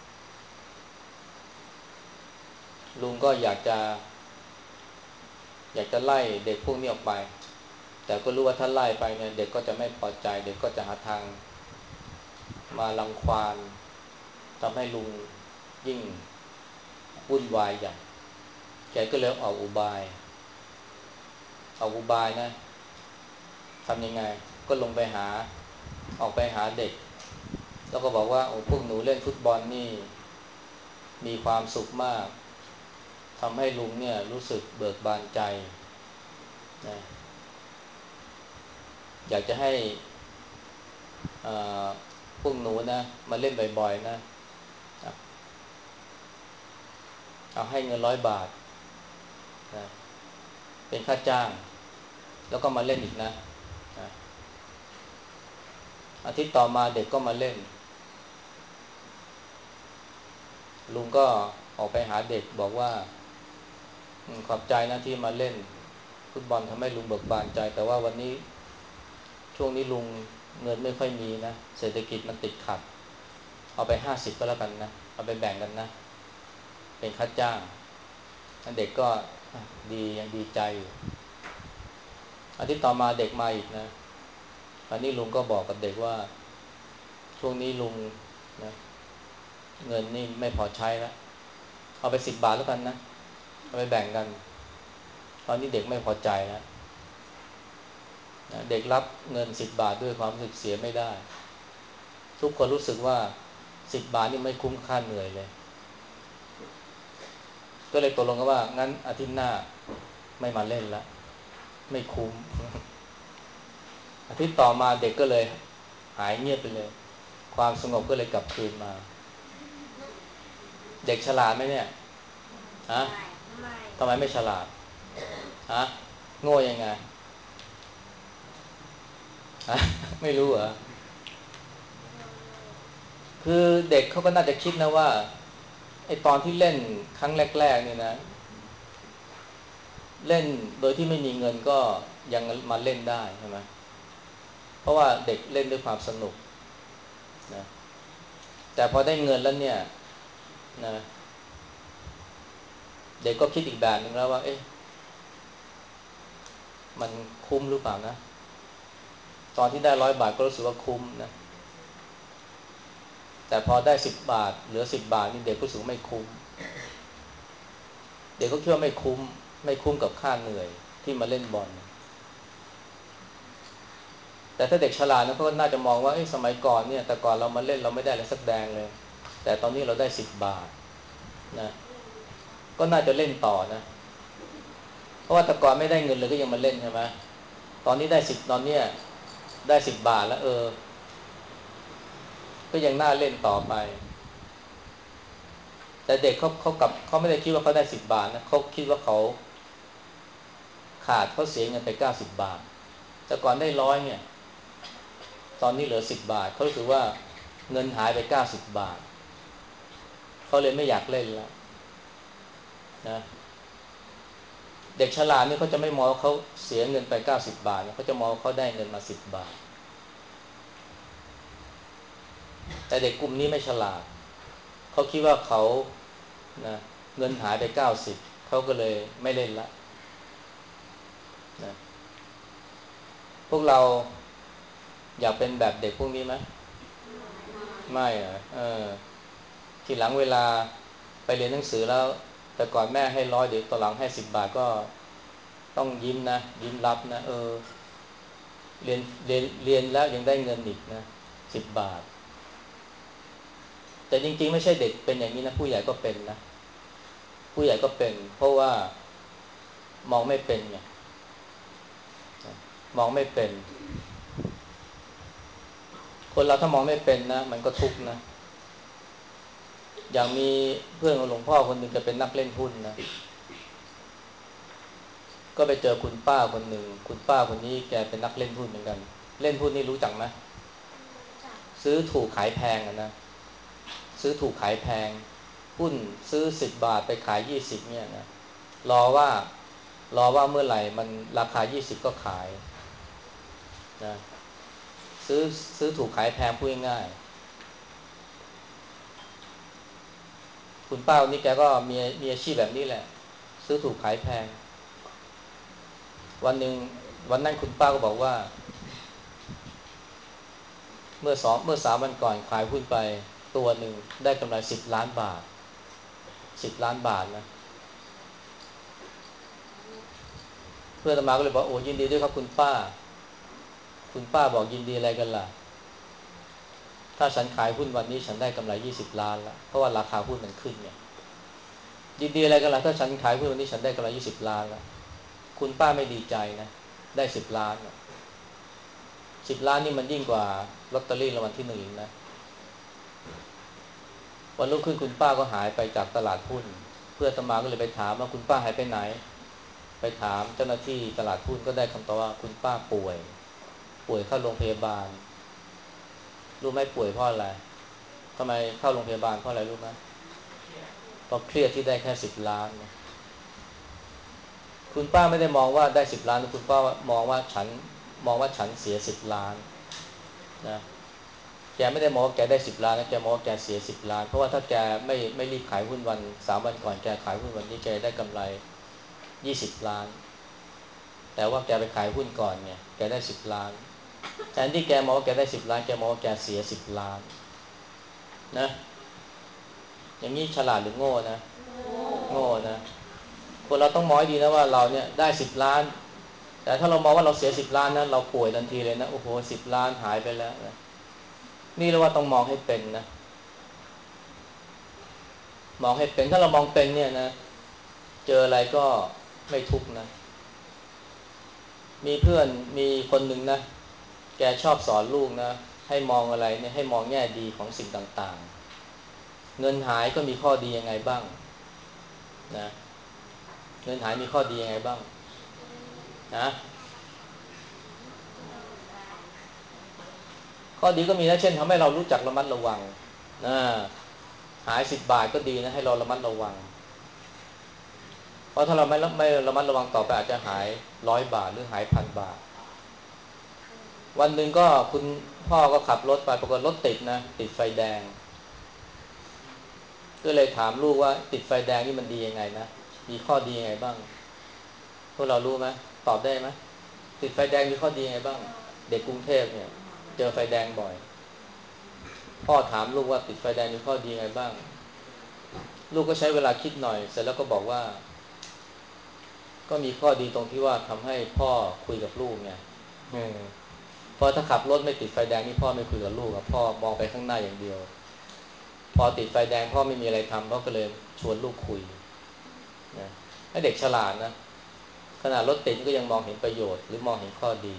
ลุงก็อยากจะอยากจะไล่เด็กพวกนี้ออกไปแต่ก็รู้ว่าถ้าไล่ไปเนี่ยเด็กก็จะไม่พอใจเด็กก็จะหาทางมารังควานทำให้ลุงยิ่งวุ่นวายใหญ่แกก็เลยออกอุบายออกอุบายนะทำยังไงก็ลงไปหาออกไปหาเด็กแล้วก็บอกว่าโอ้พวกหนูเล่นฟุตบอลนี่มีความสุขมากทำให้ลุงเนี่ยรู้สึกเบิกบานใจนะอยากจะให้พวกหนูนะมาเล่นบ่อยๆนะเอาให้เงินร้อยบาทนะเป็นค่าจ้างแล้วก็มาเล่นอีกนะนะอาทิตย์ต่อมาเด็กก็มาเล่นลุงก็ออกไปหาเด็กบอกว่าขอบใจนะที่มาเล่นฟุตบอลทำให้ลุงเบิกบานใจแต่ว่าวันนี้ช่วงนี้ลุงเงินไม่ค่อยมีนะเศรษฐกิจมันติดขัดเอาไปห้าสิบก็แล้วกันนะเอาไปแบ่งกันนะเป็นค่าจ้างเด็กก็ดียังดีใจอยู่อาทิตย์ต่อมาเด็กมาอีกนะอันนี้ลุงก็บอกกับเด็กว่าช่วงนี้ลุงนะเงินนี่ไม่พอใช้แล้วเอาไปสิบบาทแล้วกันนะเอาไปแบ่งกันตอนนี้เด็กไม่พอใจแล้วเด็กรับเงินสิบบาทด้วยความรู้สึกเสียไม่ได้ทุกคนรู้สึกว่าสิบบาทนี่ไม่คุ้มค่าเหนื่อยเลยก็เลยตกลงกันว่างั้นอาทิตย์หน้าไม่มาเล่นละไม่คุ้มอาทิตย์ต่อมาเด็กก็เลยหายเงียบไปเลยความสงบก็เลยกลับคืนมาเด็กฉลาดไหมเนี่ยฮะทำไมไม่ฉลาดฮะโง่ยังไงฮะไม่รู้เหรอคือเด็กเขาก็น่าจะคิดนะว่าไอตอนที่เล่นครั้งแรกๆเนี่ยนะเล่นโดยที่ไม่มีเงินก็ยังมาเล่นได้ใช่ไหมเพราะว่าเด็กเล่นด้วยความสนุกนะแต่พอได้เงินแล้วเนี่ยนะเด็กก็คิดอีกแบบหนึ่งแล้วว่าเอ๊ะมันคุ้มหรือเปล่านะตอนที่ได้ร้อยบาทก็รู้สึกว่าคุ้มนะแต่พอได้สิบบาทเหลือสิบบาทนี่เด็กก็รู้สึกไม่คุ้มเด็กก็คิดว่าไม่คุ้มไม่คุ้มกับค่าเหนื่อยที่มาเล่นบอลแต่ถ้าเด็กฉลาดนะก็น่าจะมองว่าสมัยก่อนเนี่ยแต่ก่อนเรามาเล่นเราไม่ได้อะไรสักแดงเลยแต่ตอนนี้เราได้สิบบาทนะก็น่าจะเล่นต่อนะเพราะว่าแต่ก่อนไม่ได้เงินเลยก็ยังมาเล่นใช่ไหมตอนนี้ได้สิบตอนเนี้ยได้สิบบาทแล้วเออก็ยังน่าเล่นต่อไปแต่เด็กเขาเขากับเขาไม่ได้คิดว่าเขาได้สิบบาทนะเขาคิดว่าเขาขาดเขาเสียเงินไปเก้าสิบบาทแต่ก่อนได้ร้อยเนี่ยตอนนี้เหลือสิบบาทเขารู้สึกว่าเงินหายไปเก้าสิบบาทเขาเลยไม่อยากเล่นแล้วนะเด็กฉลาดนี่เขาจะไม่มองว่าเขาเสียเงินไปเก้าสิบบาทเขาจะมองว่าเขาได้เงินมาสิบบาทแต่เด็กกลุ่มนี้ไม่ฉลาดเขาคิดว่าเขานะเงินหายไปเก้าสิบเขาก็เลยไม่เล่นละนะพวกเราอยากเป็นแบบเด็กพวกนี้ไหมไม่เหรอเออทีหลังเวลาไปเรียนหนังสือแล้วแต่ก่อนแม่ให้ร้อยเดี๋ยวตอนหลังให้สิบบาทก็ต้องยิ้มนะยิ้มรับนะเออเรียนเรียนเรียนแล้วยังได้เงินอีกนะสิบบาทแต่จริงๆไม่ใช่เด็กเป็นอย่างนี้นะผู้ใหญ่ก็เป็นนะผู้ใหญ่ก็เป็นเพราะว่ามองไม่เป็นไงมองไม่เป็นคนเราถ้ามองไม่เป็นนะมันก็ทุกข์นะอย่างมีเพื่อนของหลวงพ่อคนหนึ่งจะเป็นนักเล่นหุ้นนะก็ไปเจอคุณป้าคนหนึ่งคุณป้าคนนี้แกเป็นนักเล่นหุ้นเหมือนกันเล่นหุ้นนี่รู้จักไหมซื้อถูกขายแพงนะซื้อถูกขายแพงหุ้นซื้อสิบบาทไปขายยี่สิบเนี่ยนะรอว่ารอว่าเมื่อไหร่มันราคายี่สิบก็ขายนะซื้อซื้อถูกขายแพงพูดง่ายๆคุณป้าคนนี้แกก็มีมีอาชีพแบบนี้แหละซื้อถูกขายแพงวันหนึ่งวันนั้นคุณป้าก็บอกว่าเมื่อสองเมื่อสามวันก่อนขายหุ้นไปตัวหนึ่งได้กำไรสิบล้านบาทสิบล้านบาทนะเพื่อนอาตมาก็เลยบอกโอ้ยินดีด้วยครับคุณป้าคุณป้าบอกยินดีอะไรกันล่ะถ้าฉันขายหุ้นวันนี้ฉันได้กำไรยี่สิบล้านแล้วเพราะว่าราคาหุ้นมันขึ้นเนี่ยยินดีอะไรกันล่ะถ้าฉันขายหุ้นวันนี้ฉันได้กำไรยี่สิบล้านแล้วคุณป้าไม่ดีใจนะได้สิบล้านสิบล้านนี่มันยิ่งกว่าลอตเตอรี่รางวัลที่หนึ่งอีกนะวันรุ่งขึ้นคุณป้าก็หายไปจากตลาดหุ้นเพื่อนอาตมาก็เลยไปถามว่าคุณป้าหายไปไหนไปถามเจ้าหน้าที่ตลาดหุ้นก็ได้คำตอบว่าคุณป้าป่วยป่วยเข้าโรงพยาบาลรู้ไหมป่วยเพราะอะไรทำไมเข้าโรงพยาบาลเพราะอะไรรู้ไหมเพราะเครียดที่ได้แค่สิบล้านนะคุณป้าไม่ได้มองว่าได้สิบล้านคุณป้ามองว่าฉันมองว่าฉันเสียสิบล้านนะแกไม่ได้มองว่าแกได้สิบล้านนะแกมองว่าแกเสียสิบล้านเพราะว่าถ้าแกไม่ไม่รีบขายหุ้นวันสามวันก่อนแกขายหุ้นวันนี้แกได้กำไรยี่สิบล้านแต่ว่าแกไปขายหุ้นก่อนเนี่ยแกได้สิบล้านแทนที่แกมองว่าแกได้สิบล้านแกมองว่าแกเสียสิบล้านนะอย่างนี้ฉลาดหรือโง่นะโง่นะคนเราต้องมองให้ดีนะว่าเราเนี่ยได้สิบล้านแต่ถ้าเรามองว่าเราเสียสิบล้านนะเราป่วยทันทีเลยนะโอ้โหสิบล้านหายไปแล้วนะนี่เรียกว่าต้องมองให้เป็นนะมองให้เป็นถ้าเรามองเป็นเนี่ยนะเจออะไรก็ไม่ทุกข์นะมีเพื่อนมีคนหนึ่งนะแกชอบสอนลูกนะให้มองอะไรเนี่ยให้มองแง่ดีของสิ่งต่างๆเงินหายก็มีข้อดียังไงบ้างนะเงินหายมีข้อดียังไงบ้างนะข้อดีก็มีนะเช่นทำให้เรารู้จักระมัดระวังนะหายสิบบาทก็ดีนะให้เราระมัดระวังเพราะถ้าเราไม่ไม่ระมัดระวังต่อไปอาจจะหายร้อยบาทหรือหายพันบาทวันหนึ่งก็คุณพ่อก็ขับรถไปปรากฏรถติดนะติดไฟแดงก็เลยถามลูกว่าติดไฟแดงนี่มันดียังไงนะมีข้อดียังไงบ้างพวกเรารู้ไหมตอบได้ไหมติดไฟแดงมีข้อดียังไงบ้างเด็กกรุงเทพเนี่ยเจอไฟแดงบ่อยพ่อถามลูกว่าติดไฟแดงมีข้อดียังไงบ้างลูกก็ใช้เวลาคิดหน่อยเสร็จแล้วก็บอกว่าก็มีข้อดีตรงที่ว่าทำให้พ่อคุยกับลูกไงเออพอถ้าขับรถไม่ติดไฟแดงนี่พ่อไม่คุยกับลูกพ่อมองไปข้างหน้าอย่างเดียวพอติดไฟแดงพ่อไม่มีอะไรทำพ่อก็เลยชวนลูกคุยนะให้เด็กฉลาดนะขนาดรถติดก็ยังมองเห็นประโยชน์หรือมองเห็นข้อดี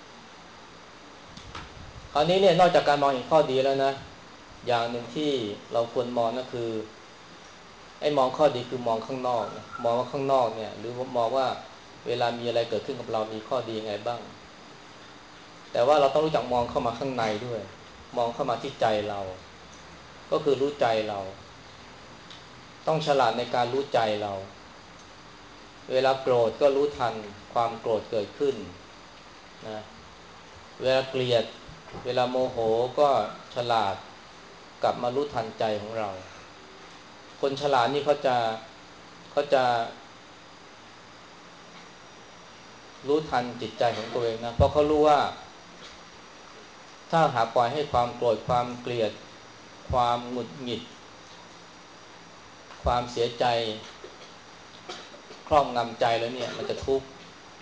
คราวนี้เนี่ยนอกจากการมองเห็นข้อดีแล้วนะอย่างหนึ่งที่เราควรมองก็คือไอ้มองข้อดีคือมองข้างนอกนะมองว่าข้างนอกเนี่ยหรือมองว่าเวลามีอะไรเกิดขึ้นกับเรามีข้อดียังไงบ้างแต่ว่าเราต้องรู้จักมองเข้ามาข้างในด้วยมองเข้ามาที่ใจเราก็คือรู้ใจเราต้องฉลาดในการรู้ใจเราเวลาโกรธก็รู้ทันความโกรธเกิดขึ้นนะเวลาเกลียดเวลาโมโหก็ฉลาดกลับมารู้ทันใจของเราคนฉลาดนี่เขาจะเขาจะรู้ทันจิตใจของตัวเองนะเพราะเขารู้ว่าถ้าหากปล่อยให้ความโกรธความเกลียดความหงุดหงิดความเสียใจครอบงำใจแล้วเนี่ยมันจะทุกข์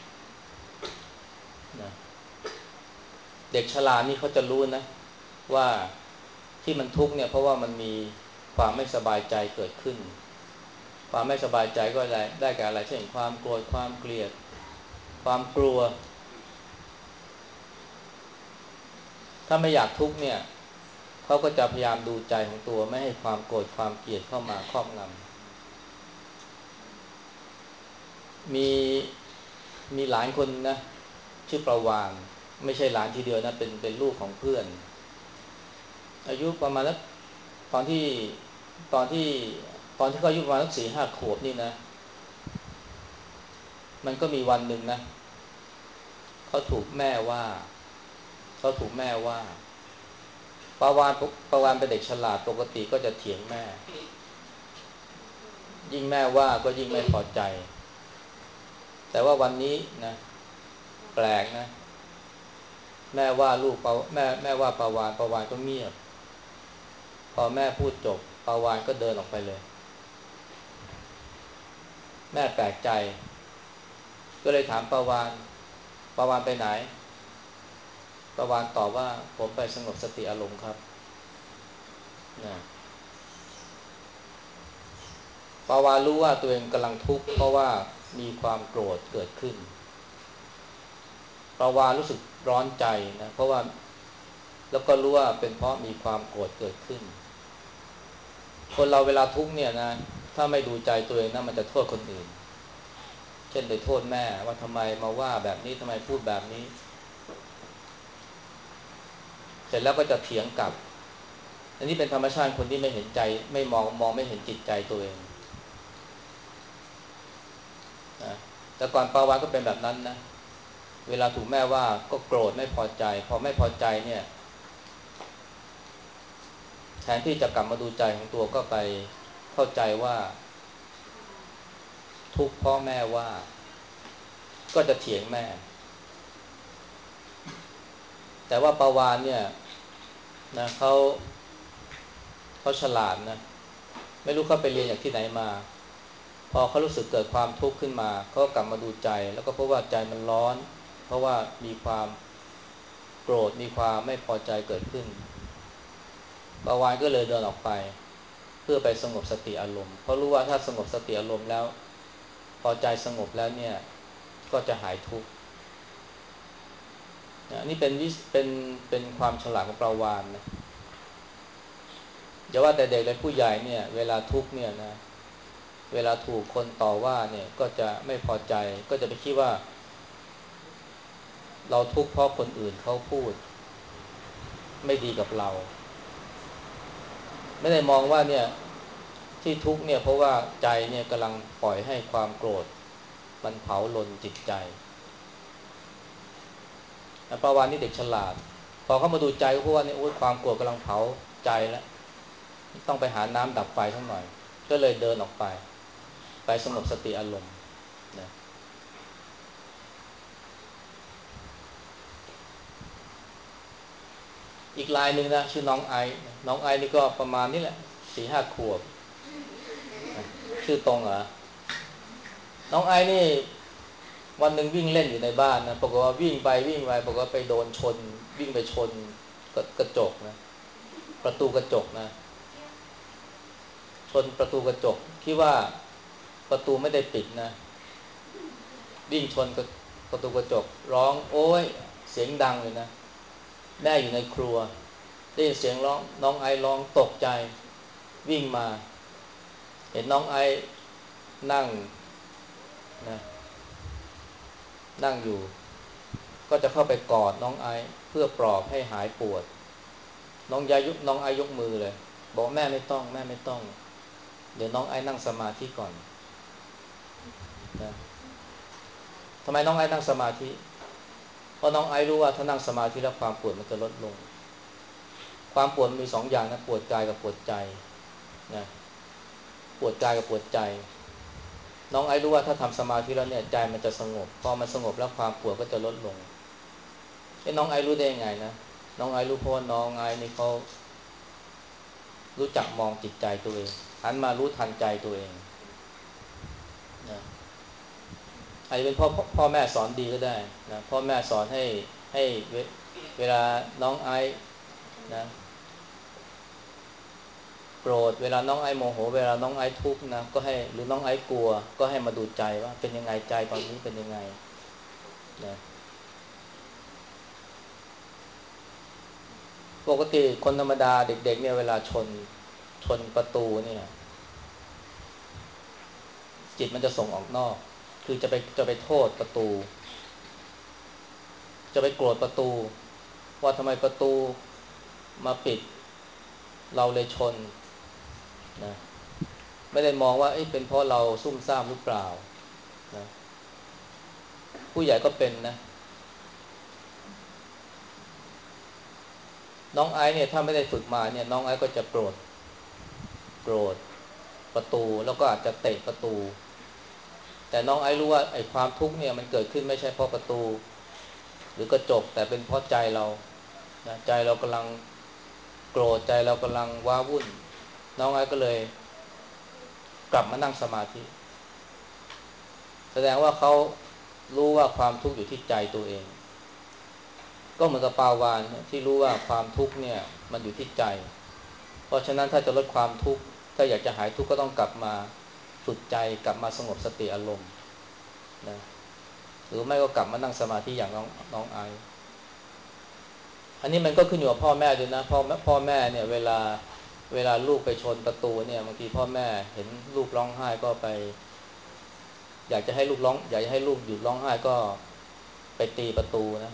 นะเด็กฉลาดนี่เขาจะรู้นะว่าที่มันทุกข์เนี่ยเพราะว่ามันมีความไม่สบายใจเกิดขึ้นความไม่สบายใจก็ได้ได้แก่อะไรเช่นความโกรธความเกลียดความกลัวถ้าไม่อยากทุกข์เนี่ยเขาก็จะพยายามดูใจของตัวไม่ให้ความโกรธความเกลียดเข้ามาครอบงำมีมีหลานคนนะชื่อประวานไม่ใช่หลานทีเดียวนะเป็นเป็นลูกของเพื่อนอายุประมาณนักตอนที่ตอนที่ตอนที่เขาอายุประมาณสักสี่ห้าขวบนี่นะมันก็มีวันหนึ่งนะเขาถูกแม่ว่าเขาถูกแม่ว่าประวานประวานเป็นเด็กฉลาดปกติก็จะเถียงแม่ยิ่งแม่ว่าก็ยิ่งไม่พอใจแต่ว่าวันนี้นะแปลกนะแม่ว่าลูกปแม่แม่ว่าประวานประวานก็เงียบพอแม่พูดจบประวานก็เดินออกไปเลยแม่แปลกใจก็เลยถามประวานประวานไปไหนประวานตอบว่าผมไปสงบสติอารมณ์ครับนะประวานรู้ว่าตัวเองกำลังทุกข์เพราะว่ามีความโกรธเกิดขึ้นประวานรู้สึกร้อนใจนะเพราะว่าแล้วก็รู้ว่าเป็นเพราะมีความโกรธเกิดขึ้นคนเราเวลาทุกข์เนี่ยนะถ้าไม่ดูใจตัวเองนะมันจะโทษคนอื่นเช่นไปโทษแม่ว่าทำไมมาว่าแบบนี้ทำไมพูดแบบนี้เสร็จแล้วก็จะเถียงกลับอันนี้เป็นธรรมชาติคนที่ไม่เห็นใจไม่มองมองไม่เห็นจิตใจตัวเองนะแต่ก่อนปาวานก็เป็นแบบนั้นนะเวลาถูกแม่ว่าก็โกรธไม่พอใจพอไม่พอใจเนี่ยแทนที่จะกลับมาดูใจของตัวก็ไปเข้าใจว่าทุกข์เพราะแม่ว่าก็จะเถียงแม่แต่ว่าปาวานเนี่ยนะเขาเขาฉลาดนะไม่รู้เขาไปเรียนจากที่ไหนมาพอเขารู้สึกเกิดความทุกข์ขึ้นมาเขาก็กลับมาดูใจแล้วก็พบว่าใจมันร้อนเพราะว่ามีความโกรธมีความไม่พอใจเกิดขึ้นปาวานก็เลยเดินออกไปเพื่อไปสงบสติอารมณ์เพราะรู้ว่าถ้าสงบสติอารมณ์แล้วพอใจสงบแล้วเนี่ยก็จะหายทุกข์นี่เป็นวิเป็นเป็นความฉลาดของปาวานนะอย่าว่าแต่เด็กเลยผู้ใหญ่เนี่ยเวลาทุกข์เนี่ยนะเวลาถูกคนต่อว่าเนี่ยก็จะไม่พอใจก็จะไปคิดว่าเราทุกข์เพราะคนอื่นเขาพูดไม่ดีกับเราไม่ได้มองว่าเนี่ยที่ทุกข์เนี่ยเพราะว่าใจเนี่ยกำลังปล่อยให้ความโกรธมันเผาลนจิตใจปาวานนี่เด็กฉลาดพอเขามาดูใจก็พบว่าเนี่ยโอ้ยความโกรธกำลังเผาใจแล้วต้องไปหาน้ำดับไฟสักหน่อยก็เลยเดินออกไปไปสงบสติอารมณ์นะอีกรายหนึ่งนะชื่อน้องไอซ์น้องไอซ์นี่ก็ประมาณนี้แหละสี่ห้าขวบนะชื่อตรงเหรอน้องไอซ์นี่วันหนึ่งวิ่งเล่นอยู่ในบ้านนะปรากฏว่าวิ่งไปวิ่งไปปรากฏว่าไปโดนชนวิ่งไปชนกระกระจกนะประตูกระจกนะชนประตูกระจกคิดว่าประตูไม่ได้ปิดนะวิ่งชนกระประตูกระจกร้องโอ๊ยเสียงดังเลยนะแม่อยู่ในครัวได้ยินเสียงร้องน้องไอร้องตกใจวิ่งมาเห็นน้องไอนั่งนะนั่งอยู่ก็จะเข้าไปกอดน้องไอเพื่อปลอบให้หายปวดน้องยายกน้องไอยกมือเลยบอกแม่ไม่ต้องแม่ไม่ต้องเดี๋ยวน้องไอนั่งสมาธิก่อนนะทำไมน้องไอนั่งสมาธิเพราะน้องไอรู้ว่าถ้านั่งสมาธิแล้วความปวดมันจะลดลงความปวดมีสองอย่างนะปวดกายกับปวดใจนะปวดกายกับปวดใจน้องไอรู้ว่าถ้าทำสมาธิแล้วเนี่ยใจมันจะสงบพอมันสงบแล้วความปวดก็จะลดลงไอ้น้องไอรู้ได้ยังไงนะน้องไอรู้เพราะน้องไอนี่เขารู้จักมองจิตใจตัวเองหันมารู้ทันใจตัวเองนะอาจจะเป็นพ่อพ่อแม่สอนดีก็ได้นะพ่อแม่สอนให้ให้เวเวลาน้องไอนะโกรธเวลาน้องไอโมโหเวลาน้องไอทุกข์นะก็ให้หรือน้องไอกลัวก็ให้มาดูใจว่าเป็นยังไงใจตอนนี้เป็นยังไงนะปกติคนธรรมดาเด็กๆเนี่ยเวลาชนชนประตูเนี่ยจิตมันจะส่งออกนอกคือจะไปจะไปโทษประตูจะไปโกรธประตูว่าทำไมประตูมาปิดเราเลยชนนะไม่ได้มองว่าเอ๊ะเป็นเพราะเราซุ่มซ่ามหรือเปล่านะผู้ใหญ่ก็เป็นนะน้องไอซ์เนี่ยถ้าไม่ได้ฝึกมาเนี่ยน้องไอซ์ก็จะโกรธโกรธประตูแล้วก็อาจจะเตะประตูแต่น้องไอซ์รู้ว่าไอ้ความทุกข์เนี่ยมันเกิดขึ้นไม่ใช่เพราะประตูหรือกระจกแต่เป็นเพราะใจเรานะใจเรากำลังโกรธใจเรากำลังว้าวุ่นน้องไอซ์ก็เลยกลับมานั่งสมาธิแสดงว่าเขารู้ว่าความทุกข์อยู่ที่ใจตัวเองก็เหมือนกับปาวานที่รู้ว่าความทุกข์เนี่ยมันอยู่ที่ใจเพราะฉะนั้นถ้าจะลดความทุกข์ถ้าอยากจะหายทุกข์ก็ต้องกลับมาฝึกใจกลับมาสงบสติอารมณ์นะหรือไม่ก็กลับมานั่งสมาธิอย่างน้องน้องไอซ์อันนี้มันก็ขึ้นอยู่กับพ่อแม่ด้วยนะพ่อพ่อแม่เนี่ยเวลาเวลาลูกไปชนประตูเนี่ยบางทีพ่อแม่เห็นลูกร้องไห้ก็ไปอยากจะให้ลูกร้องอยากจะให้ลูกหยุดร้องไห้ก็ไปตีประตูนะ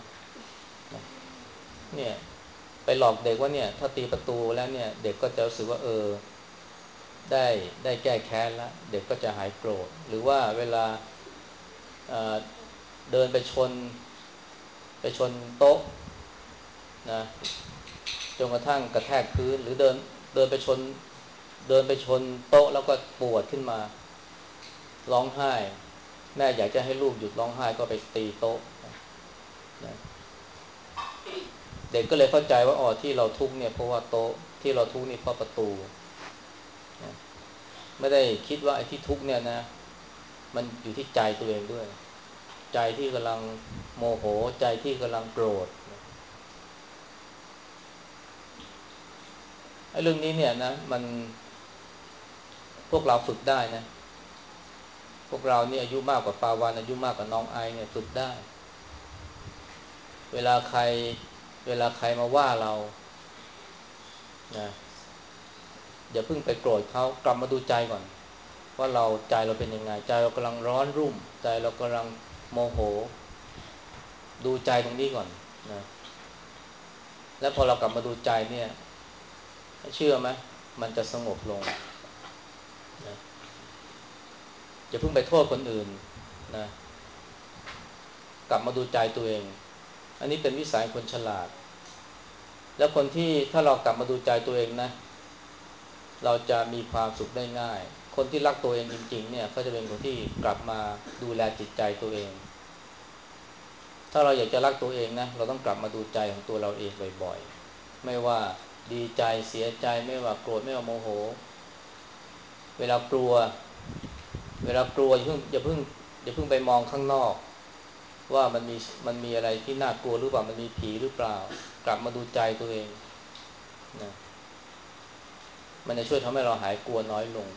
เนี่ยไปหลอกเด็กว่าเนี่ยถ้าตีประตูแล้วเนี่ยเด็กก็จะรู้สึกว่าเออได้ได้แก้แค้นแล้วเด็กก็จะหายโกรธหรือว่าเวลาเอ่อเดินไปชนไปชนโต๊ะนะจนกระทั่งกระแทกพื้นหรือเดินเดินไปชนเดินไปชนโต๊ะแล้วก็ปวดขึ้นมาร้องไห้แม่อยากจะให้ลูกหยุดร้องไห้ก็ไปตีโต๊ะนะเด็กก็เลยเข้าใจว่าอ๋อที่เราทุกข์เนี่ยเพราะว่าโต๊ะที่เราทุกข์นี่เพราะประตูนะไม่ได้คิดว่าไอ้ที่ทุกข์เนี่ยนะมันอยู่ที่ใจตัวเองด้วยใจที่กำลังโมโหใจที่กำลังโกรธไอ้เรื่องนี้เนี่ยนะมันพวกเราฝึกได้นะพวกเราเนี่ยอายุมากกว่าปาวานอายุมากกว่าน้องไอเนี่ยฝึกได้เวลาใครเวลาใครมาว่าเรานะอย่าเพิ่งไปโกรธเขากลับมาดูใจก่อนว่าเราใจเราเป็นยังไงใจเรากำลังร้อนรุ่มใจเรากำลังโมโหดูใจตรงนี้ก่อนนะแล้วพอเรากลับมาดูใจเนี่ยเชื่อไหมมันจะสงบลงนะอย่าเพิ่งไปโทษคนอื่นนะกลับมาดูใจตัวเองอันนี้เป็นวิสัยคนฉลาดแล้วคนที่ถ้าเรากลับมาดูใจตัวเองนะเราจะมีความสุขได้ง่ายคนที่รักตัวเองจริงๆเนี่ยเขาจะเป็นคนที่กลับมาดูแลจิตใจตัวเองถ้าเราอยากจะรักตัวเองนะเราต้องกลับมาดูใจของตัวเราเองบ่อยๆไม่ว่าดีใจเสียใจไม่ว่าโกรธไม่ว่าโมโหเวลากลัวเวลากลัวอย่าเพิ่งอย่าเพิ่งอย่าเพิ่งไปมองข้างนอกว่ามันมีมันมีอะไรที่น่ากลัวหรือเปล่ามันมีผีหรือเปล่ากลับมาดูใจตัวเองนะมันจะช่วยทำให้เราหายกลัวน้อยลง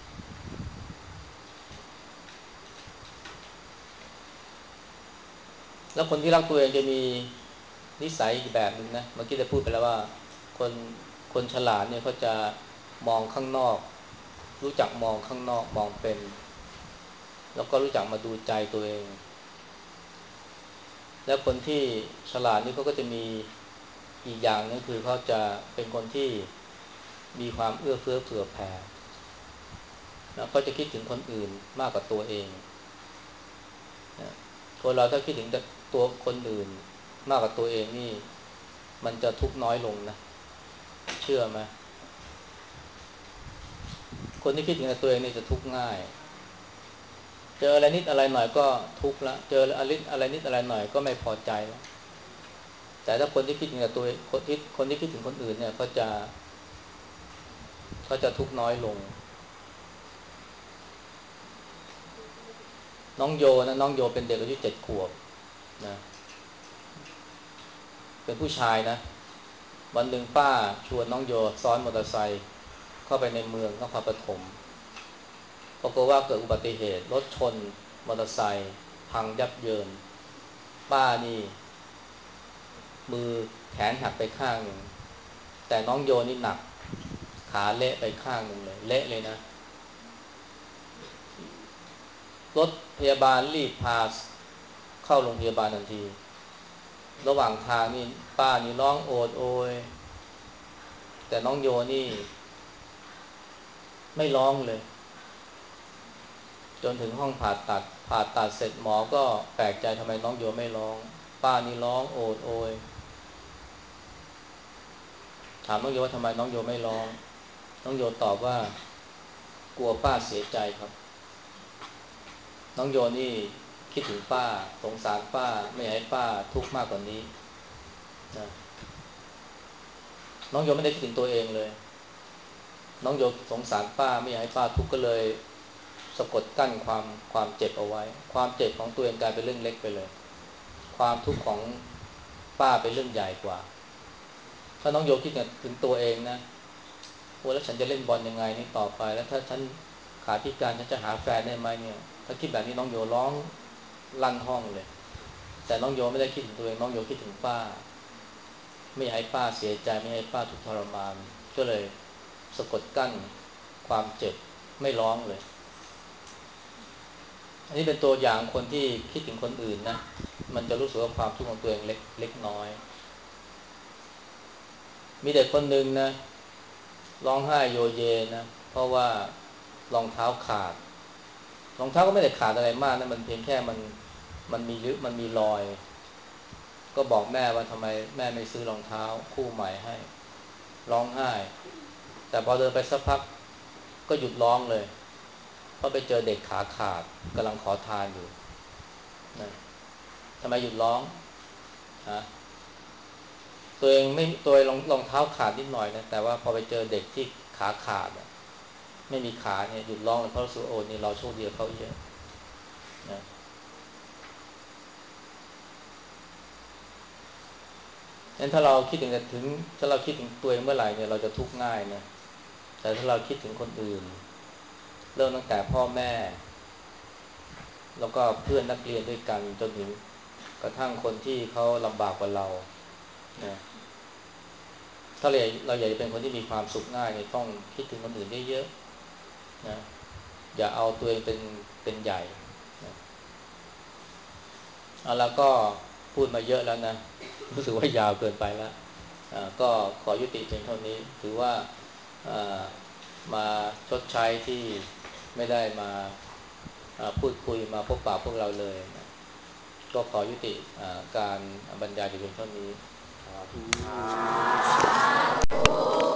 แล้วคนที่รักตัวเองจะมีนิสัยอีกแบบหนึ่งนะเมื่อกี้ได้พูดไปแล้วว่าคนคนฉลาดเนี่ยเขาจะมองข้างนอกรู้จักมองข้างนอกมองเป็นแล้วก็รู้จักมาดูใจตัวเองแล้วคนที่ฉลาดนี่เขาก็จะมีอีกอย่างนึงคือเขาจะเป็นคนที่มีความเอื้อเฟื้อเผื่อแผ่แล้วก็จะคิดถึงคนอื่นมากกว่าตัวเองนะคนเราถ้าคิดถึงแต่ตัวคนอื่นมากกว่าตัวเองนี่มันจะทุกข์น้อยลงนะเชื่อไหมคนที่คิดถึงแต่ตัวเองนี่จะทุกข์ง่ายเจออะไรนิดอะไรหน่อยก็ทุกข์ละเจออะไรนิดอะไรนิดอะไรหน่อยก็ไม่พอใจแล้วแต่ถ้าคนที่คิดถึงแต่ตัวคนที่คนที่คิดถึงคนอื่นเนี่ยเขาจะเขาจะทุกข์น้อยลงน้องโยนะน้องโยเป็นเด็กอายุเจ็ดขวบนะเป็นผู้ชายนะวันหนึ่งป้าชวนน้องโยซ้อนมอเตอร์ไซค์เข้าไปในเมืองนครปฐมปรากฏว่าเกิดอุบัติเหตุรถชนมอเตอร์ไซค์พังยับเยินป้านี่มือแขนหักไปข้างหนึ่งแต่น้องโยนี่หนักขาเละไปข้างหนึ่งเลยเละเลยนะรถพยาบาลรีบพาเข้าโรงพยาบาลทันทีระหว่างทางนี่ป้านี่ร้องโอดโอยแต่น้องโยนี่ไม่ร้องเลยจนถึงห้องผ่าตัดผ่าตัดเสร็จหมอก็แปลกใจทำไมน้องโยไม่ร้องป้านี่ร้องโอดโอยถามน้องโยว่าทำไมน้องโยไม่ร้องน้องโยตอบว่ากลัวป้าเสียใจครับน้องโยนี่คิดถึงป้าสงสารป้าไม่อยากให้ป้าทุกข์มากกว่านี้นะน้องโยไม่ได้คิดถึงตัวเองเลยน้องโยสงสารป้าไม่อยากให้ป้าทุกข์ก็เลยสะกดกั้นความความเจ็บเอาไว้ความเจ็บของตัวเองกลายเป็นเรื่องเล็กไปเลยความทุกข์ของป้าเป็นเรื่องใหญ่กว่าถ้าน้องโยคิดถึงตัวเองนะโอ้แล้วฉันจะเล่นบอลยังไงนี่ต่อไปแล้วถ้าฉันขาพิการฉันจะหาแฟนได้ไหมเนี่ยถ้าคิดแบบนี้น้องโยร้องลั่นห้องเลยแต่น้องโยไม่ได้คิดถึงตัวเองน้องโยคิดถึงป้าไม่อยากให้ป้าเสียใจไม่ให้ป้าทุกข์ทรมานก็เลยสะกดกั้นความเจ็บไม่ร้องเลยอันนี้เป็นตัวอย่างคนที่คิดถึงคนอื่นนะมันจะรู้สึกว่าความทุกข์ของตัวเองเล็กเล็กน้อยมีเด็กคนหนึ่งนะร้องไห้โยเยนะเพราะว่ารองเท้าขาดรองเท้าก็ไม่ได้ขาดอะไรมากนะมันเพียงแค่มันมันมีลึกมันมีรอยก็บอกแม่ว่าทำไมแม่ไม่ซื้อรองเท้าคู่ใหม่ให้ร้องไห้แต่พอเดินไปสักพักก็หยุดร้องเลยเพราะไปเจอเด็กขาขาดกำลังขอทานอยู่นะทำไมหยุดร้องฮะตัวเองไม่ตัวเองรองรองเท้าขาดนิดหน่อยนะแต่ว่าพอไปเจอเด็กที่ขาขาดไม่มีขาเนี่ยหยุดร้องเลยเพราะรู้สึกโอ้นี่เราโชคดีกับเขาเยอะนะงั้นถ้าเราคิดถึงถึงถ้าเราคิดถึงตัวเองเมื่อไหร่เนี่ยเราจะทุกข์ง่ายนะแต่ถ้าเราคิดถึงคนอื่นเริ่มตั้งแต่พ่อแม่แล้วก็เพื่อนนักเรียนด้วยกันจนถึงกระทั่งคนที่เขาลำบากกว่าเรานะถ้าเราเราอยากจะเป็นคนที่มีความสุขง่ายเนี่ยต้องคิดถึงคนอื่นเยอะๆนะอย่าเอาตัวเองเป็นเป็นใหญ่นะเอาแล้วก็พูดมาเยอะแล้วนะรู้สึกว่ายาวเกินไปแล้วอ่าก็ขอยุติเพียงเท่านี้ถือว่าอ่ามาชดใช้ที่ไม่ได้มาพูดคุยมาพบปะพวกเราเลยนะก็ขอยุติการบรรยายเพียงเท่านี้สาธุ